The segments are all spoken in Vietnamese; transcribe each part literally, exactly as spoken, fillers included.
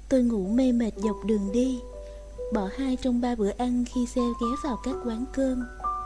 Tôi ngủ mê mệt dọc đường đi, bỏ hai trong ba bữa ăn khi xe ghé vào các quán cơm.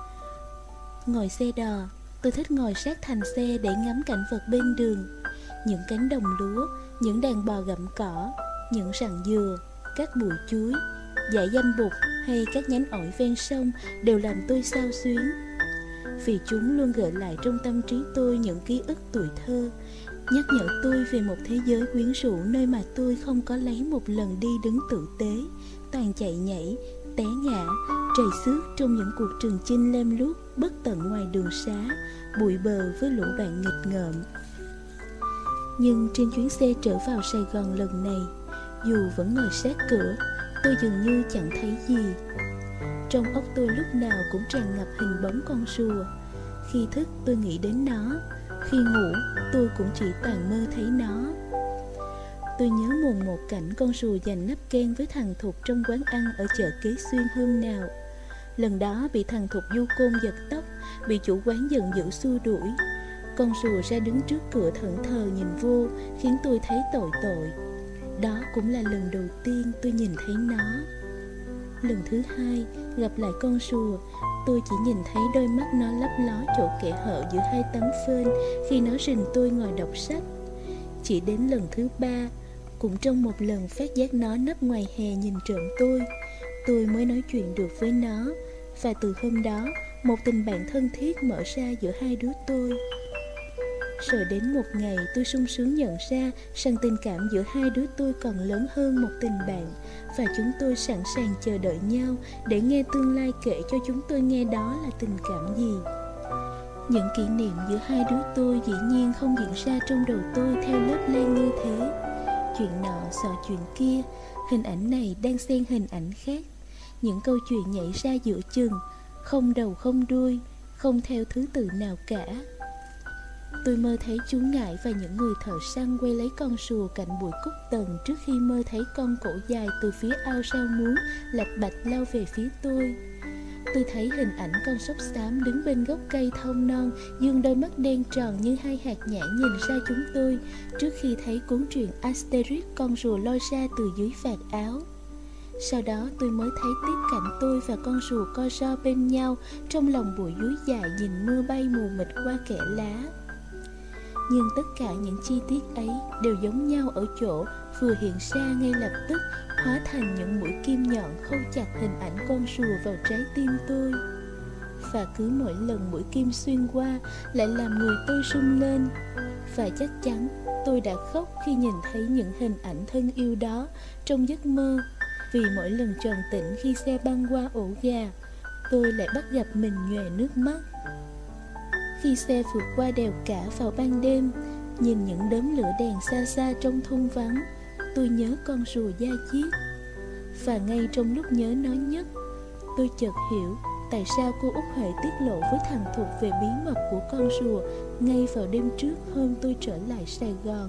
Ngồi xe đò, tôi thích ngồi sát thành xe để ngắm cảnh vật bên đường. Những cánh đồng lúa, những đàn bò gặm cỏ, những rặng dừa, các bụi chuối, dải danh bụt hay các nhánh ổi ven sông đều làm tôi xao xuyến. Vì chúng luôn gợi lại trong tâm trí tôi những ký ức tuổi thơ, nhắc nhở tôi về một thế giới quyến rũ nơi mà tôi không có lấy một lần đi đứng tử tế, toàn chạy nhảy, té ngã, trầy xước trong những cuộc trường chinh lem luốc bất tận ngoài đường xá, bụi bờ với lũ bạn nghịch ngợm. Nhưng trên chuyến xe trở vào Sài Gòn lần này, dù vẫn ngồi sát cửa, tôi dường như chẳng thấy gì. Trong óc tôi lúc nào cũng tràn ngập hình bóng con rùa. Khi thức tôi nghĩ đến nó, khi ngủ tôi cũng chỉ toàn mơ thấy nó. Tôi nhớ mồn một cảnh con rùa giành nắp ken với thằng Thục trong quán ăn ở chợ Kế Xuyên hôm nào. Lần đó bị thằng Thục du côn giật tóc, bị chủ quán giận dữ xua đuổi. Con rùa ra đứng trước cửa thẫn thờ nhìn vô, khiến tôi thấy tội tội. Đó cũng là lần đầu tiên tôi nhìn thấy nó. Lần thứ hai gặp lại con rùa, tôi chỉ nhìn thấy đôi mắt nó lấp ló chỗ kẽ hở giữa hai tấm phên khi nó rình tôi ngồi đọc sách. Chỉ đến lần thứ ba, cũng trong một lần phát giác nó nấp ngoài hè nhìn trộm tôi, tôi mới nói chuyện được với nó. Và từ hôm đó, một tình bạn thân thiết mở ra giữa hai đứa tôi. Rồi đến một ngày tôi sung sướng nhận ra rằng tình cảm giữa hai đứa tôi còn lớn hơn một tình bạn, và chúng tôi sẵn sàng chờ đợi nhau để nghe tương lai kể cho chúng tôi nghe đó là tình cảm gì. Những kỷ niệm giữa hai đứa tôi dĩ nhiên không diễn ra trong đầu tôi theo lớp lan như thế. Chuyện nọ xọ chuyện kia, hình ảnh này đang xen hình ảnh khác. Những câu chuyện nhảy ra giữa chừng, không đầu không đuôi, không theo thứ tự nào cả. Tôi mơ thấy chú Ngải và những người thợ săn quay lấy con rùa cạnh bụi cúc tần, trước khi mơ thấy con cổ dài từ phía ao rau muống lạch bạch lao về phía tôi. Tôi thấy hình ảnh con sóc xám đứng bên gốc cây thông non, dương đôi mắt đen tròn như hai hạt nhãn nhìn ra chúng tôi, trước khi thấy cuốn truyện Asterix con rùa lôi ra từ dưới vạt áo. Sau đó tôi mới thấy tiếp cảnh tôi và con rùa co ro bên nhau trong lòng bụi dúi dài nhìn mưa bay mù mịt qua kẽ lá. Nhưng tất cả những chi tiết ấy đều giống nhau ở chỗ vừa hiện ra ngay lập tức hóa thành những mũi kim nhọn khâu chặt hình ảnh con rùa vào trái tim tôi. Và cứ mỗi lần mũi kim xuyên qua lại làm người tôi rung lên. Và chắc chắn tôi đã khóc khi nhìn thấy những hình ảnh thân yêu đó trong giấc mơ, vì mỗi lần tròn tỉnh khi xe băng qua ổ gà, tôi lại bắt gặp mình nhòe nước mắt. Khi xe vượt qua đèo cả vào ban đêm, nhìn những đốm lửa đèn xa xa trong thung vắng, tôi nhớ con rùa da diết. Và ngay trong lúc nhớ nó nhất, tôi chợt hiểu tại sao cô Út Huệ tiết lộ với thằng Thục về bí mật của con rùa ngay vào đêm trước hôm tôi trở lại Sài Gòn.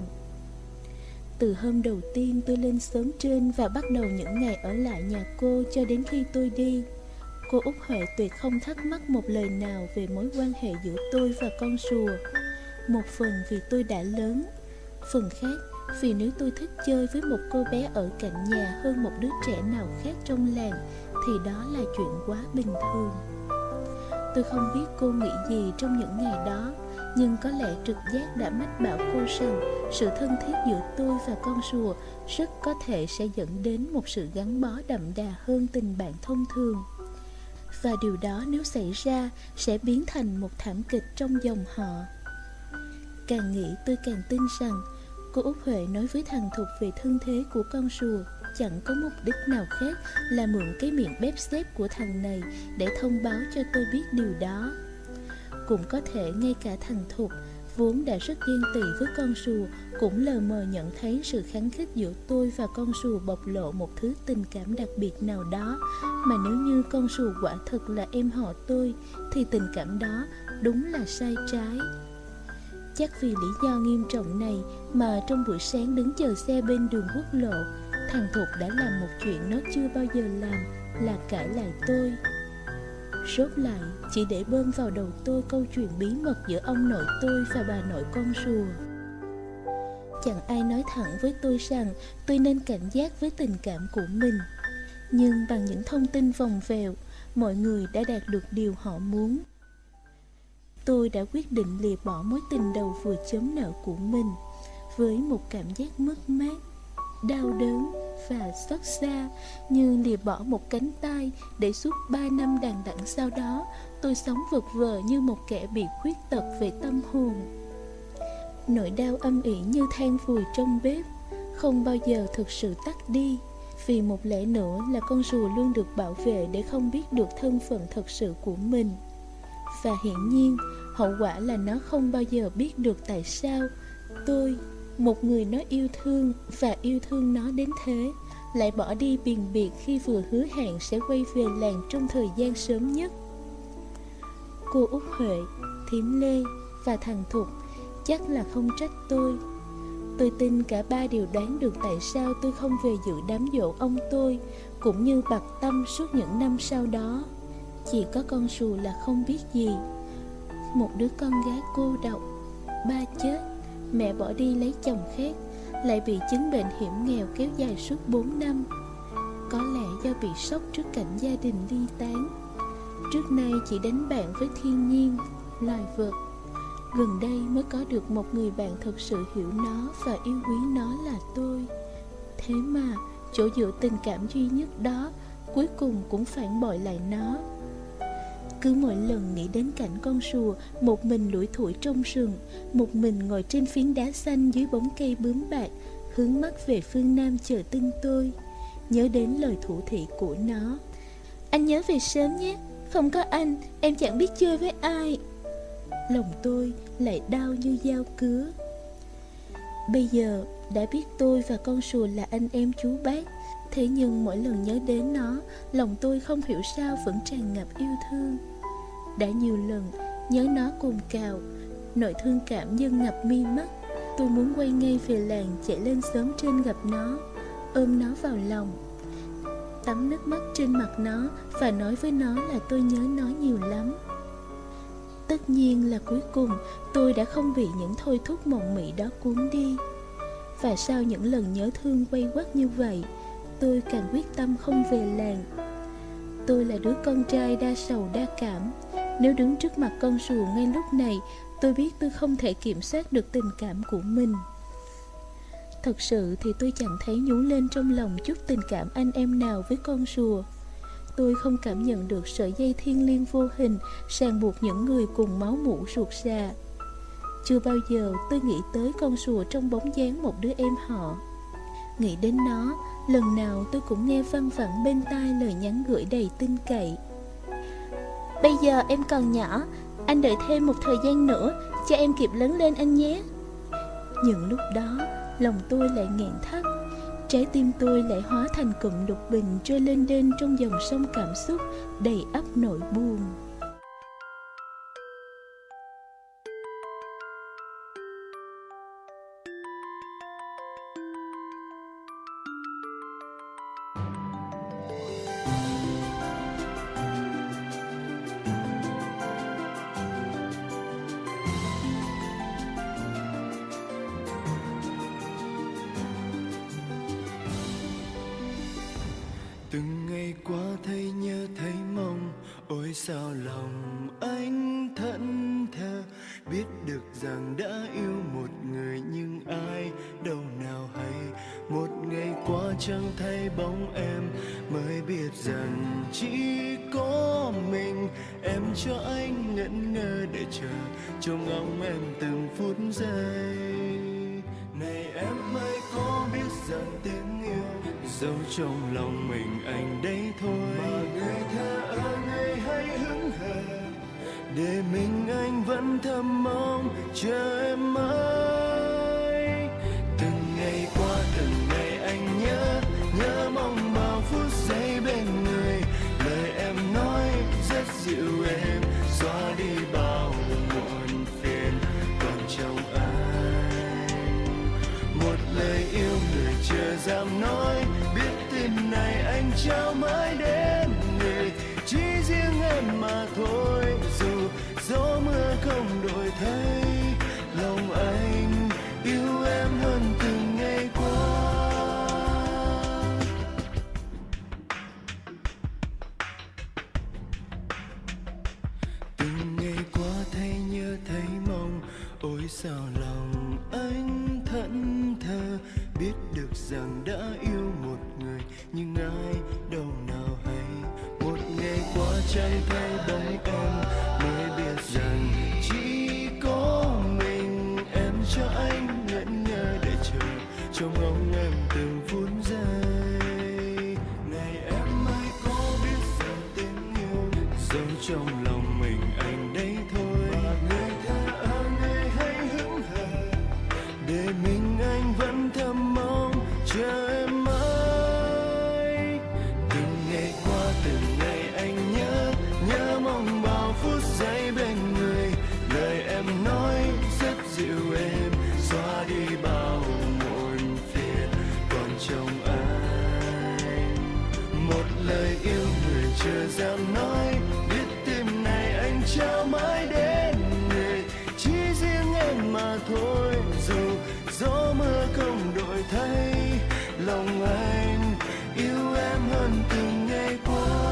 Từ hôm đầu tiên tôi lên xóm trên và bắt đầu những ngày ở lại nhà cô cho đến khi tôi đi, cô Út Huệ tuyệt không thắc mắc một lời nào về mối quan hệ giữa tôi và con rùa. Một phần vì tôi đã lớn, phần khác vì nếu tôi thích chơi với một cô bé ở cạnh nhà hơn một đứa trẻ nào khác trong làng thì đó là chuyện quá bình thường. Tôi không biết cô nghĩ gì trong những ngày đó, nhưng có lẽ trực giác đã mách bảo cô rằng sự thân thiết giữa tôi và con rùa rất có thể sẽ dẫn đến một sự gắn bó đậm đà hơn tình bạn thông thường. Và điều đó nếu xảy ra sẽ biến thành một thảm kịch trong dòng họ. Càng nghĩ tôi càng tin rằng cô Út Huệ nói với thằng Thục về thân thế của con rùa chẳng có mục đích nào khác là mượn cái miệng bếp xếp của thằng này để thông báo cho tôi biết điều đó. Cũng có thể ngay cả thằng Thục, vốn đã rất ghen tị với con rùa, cũng lờ mờ nhận thấy sự kháng khích giữa tôi và con rùa bộc lộ một thứ tình cảm đặc biệt nào đó, mà nếu như con rùa quả thực là em họ tôi thì tình cảm đó đúng là sai trái. Chắc vì lý do nghiêm trọng này mà trong buổi sáng đứng chờ xe bên đường quốc lộ, thằng Thục đã làm một chuyện nó chưa bao giờ làm, là cãi lại tôi. Rốt lại chỉ để bơm vào đầu tôi câu chuyện bí mật giữa ông nội tôi và bà nội con rùa. Chẳng ai nói thẳng với tôi rằng tôi nên cảnh giác với tình cảm của mình. Nhưng bằng những thông tin vòng vèo, mọi người đã đạt được điều họ muốn. Tôi đã quyết định lìa bỏ mối tình đầu vừa chớm nở của mình, với một cảm giác mất mát, đau đớn và xót xa, như lìa bỏ một cánh tay để suốt ba năm đằng đẵng sau đó tôi sống vật vờ như một kẻ bị khuyết tật về tâm hồn. Nỗi đau âm ỉ như than vùi trong bếp, không bao giờ thực sự tắt đi, vì một lẽ nữa là con rùa luôn được bảo vệ để không biết được thân phận thật sự của mình. Và hiển nhiên, hậu quả là nó không bao giờ biết được tại sao tôi, một người nó yêu thương và yêu thương nó đến thế, lại bỏ đi biền biệt khi vừa hứa hẹn sẽ quay về làng trong thời gian sớm nhất. Cô Út Huệ, Thím Lê và thằng Thục chắc là không trách tôi. Tôi tin cả ba đều đoán được tại sao tôi không về dự đám giỗ ông tôi, cũng như bặt tâm suốt những năm sau đó. Chỉ có con rùa là không biết gì. Một đứa con gái cô độc, ba chết, mẹ bỏ đi lấy chồng khác, lại bị chứng bệnh hiểm nghèo kéo dài suốt bốn năm. Có lẽ do bị sốc trước cảnh gia đình ly tán. Trước nay chỉ đánh bạn với thiên nhiên, loài vật. Gần đây mới có được một người bạn thực sự hiểu nó và yêu quý nó là tôi. Thế mà chỗ dựa tình cảm duy nhất đó cuối cùng cũng phản bội lại nó. Cứ mỗi lần nghĩ đến cảnh con rùa một mình lủi thủi trong rừng, một mình ngồi trên phiến đá xanh dưới bóng cây bướm bạc, hướng mắt về phương Nam chờ tin tôi, nhớ đến lời thủ thỉ của nó: anh nhớ về sớm nhé, không có anh em chẳng biết chơi với ai. Lòng tôi lại đau như dao cứa. Bây giờ đã biết tôi và con rùa là anh em chú bác, thế nhưng mỗi lần nhớ đến nó, lòng tôi không hiểu sao vẫn tràn ngập yêu thương. Đã nhiều lần nhớ nó cồn cào, nỗi thương cảm dâng ngập mi mắt. Tôi muốn quay ngay về làng, chạy lên sớm trên gặp nó, ôm nó vào lòng, tắm nước mắt trên mặt nó và nói với nó là tôi nhớ nó nhiều lắm. Tất nhiên là cuối cùng tôi đã không bị những thôi thúc mộng mị đó cuốn đi. Và sau những lần nhớ thương quay quắt như vậy, tôi càng quyết tâm không về làng. Tôi là đứa con trai đa sầu đa cảm. Nếu đứng trước mặt con rùa ngay lúc này, tôi biết tôi không thể kiểm soát được tình cảm của mình. Thật sự thì tôi chẳng thấy nhú lên trong lòng chút tình cảm anh em nào với con rùa. Tôi không cảm nhận được sợi dây thiêng liêng vô hình ràng buộc những người cùng máu mủ ruột già. Chưa bao giờ tôi nghĩ tới con rùa trong bóng dáng một đứa em họ. Nghĩ đến nó, lần nào tôi cũng nghe văng vẳng bên tai lời nhắn gửi đầy tin cậy: bây giờ em còn nhỏ, anh đợi thêm một thời gian nữa cho em kịp lớn lên anh nhé. Những lúc đó, lòng tôi lại nghẹn thắt, trái tim tôi lại hóa thành cụm lục bình trôi lên đên trong dòng sông cảm xúc đầy ắp nỗi buồn. Từng ngày qua thấy nhớ thấy mong, ôi sao lòng anh thẫn thờ, biết được rằng đã yêu một người nhưng ai đâu nào hay. Một ngày qua chẳng thấy bóng em, mới biết rằng chỉ có mình. Em cho anh ngẩn ngơ để chờ, trông ngóng em từng phút giây. Này em ơi, có biết rằng tiếng yêu giấu trong lòng mình anh đấy thôi, mà người thờ ơ người hay hững hờ, để mình anh vẫn thầm mong chờ em mãi. Từng ngày qua từng ngày anh nhớ, nhớ mong bao phút giây bên người. Lời em nói rất dịu êm, xóa đi bao muộn phiền còn trong anh. Một lời yêu người chưa dám nói, biết tin này anh trao mãi đến người, chỉ riêng em mà thôi. Dù gió mưa không đổi thay, lòng anh yêu em hơn sao lòng anh thẫn thờ, biết được rằng đã yêu một người nhưng ai đâu nào hay. Một ngày qua chẳng thấy bóng em, mới biết rằng chỉ có mình em cho anh ngẩn ngơ để chờ, trong ngóng em từng phút giây. Này em ơi có biết rằng tình yêu giấu trong lòng mình anh đấy thôi. Và người thờ ơ người hay hững hờ, để mình anh vẫn thầm mong chờ em mãi. Từng ngày qua từng ngày anh nhớ nhớ mong bao phút giây bên người. Lời em nói rất dịu êm, xóa đi bao muộn phiền còn trong anh. Một lời yêu người chưa dám nói, biết tim này anh trao mãi đến người, chỉ riêng em mà thôi. Dù gió mưa không đổi thay, lòng anh yêu em hơn từng ngày qua.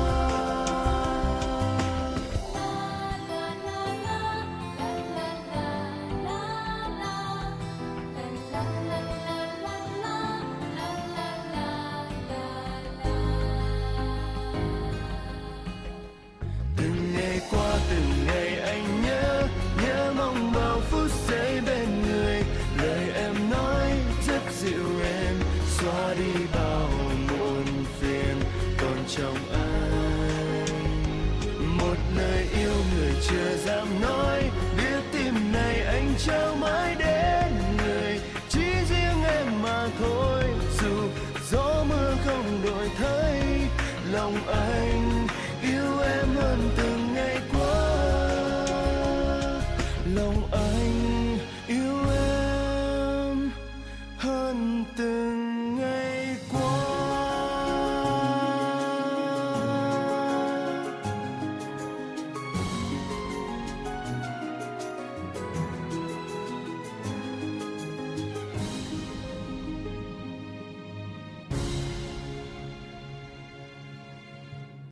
Từng ngày qua từng ngày anh nhớ nhớ mong bao phút giây bên người. Lời em nói rất dịu êm, xóa đi bao muộn phiền còn trong anh. Một lời yêu người chưa dám nói, biết tim này anh trao mãi đến người, chỉ riêng em mà thôi. Dù gió mưa không đổi thay, lòng anh yêu em hơn từng ngày qua. Lòng anh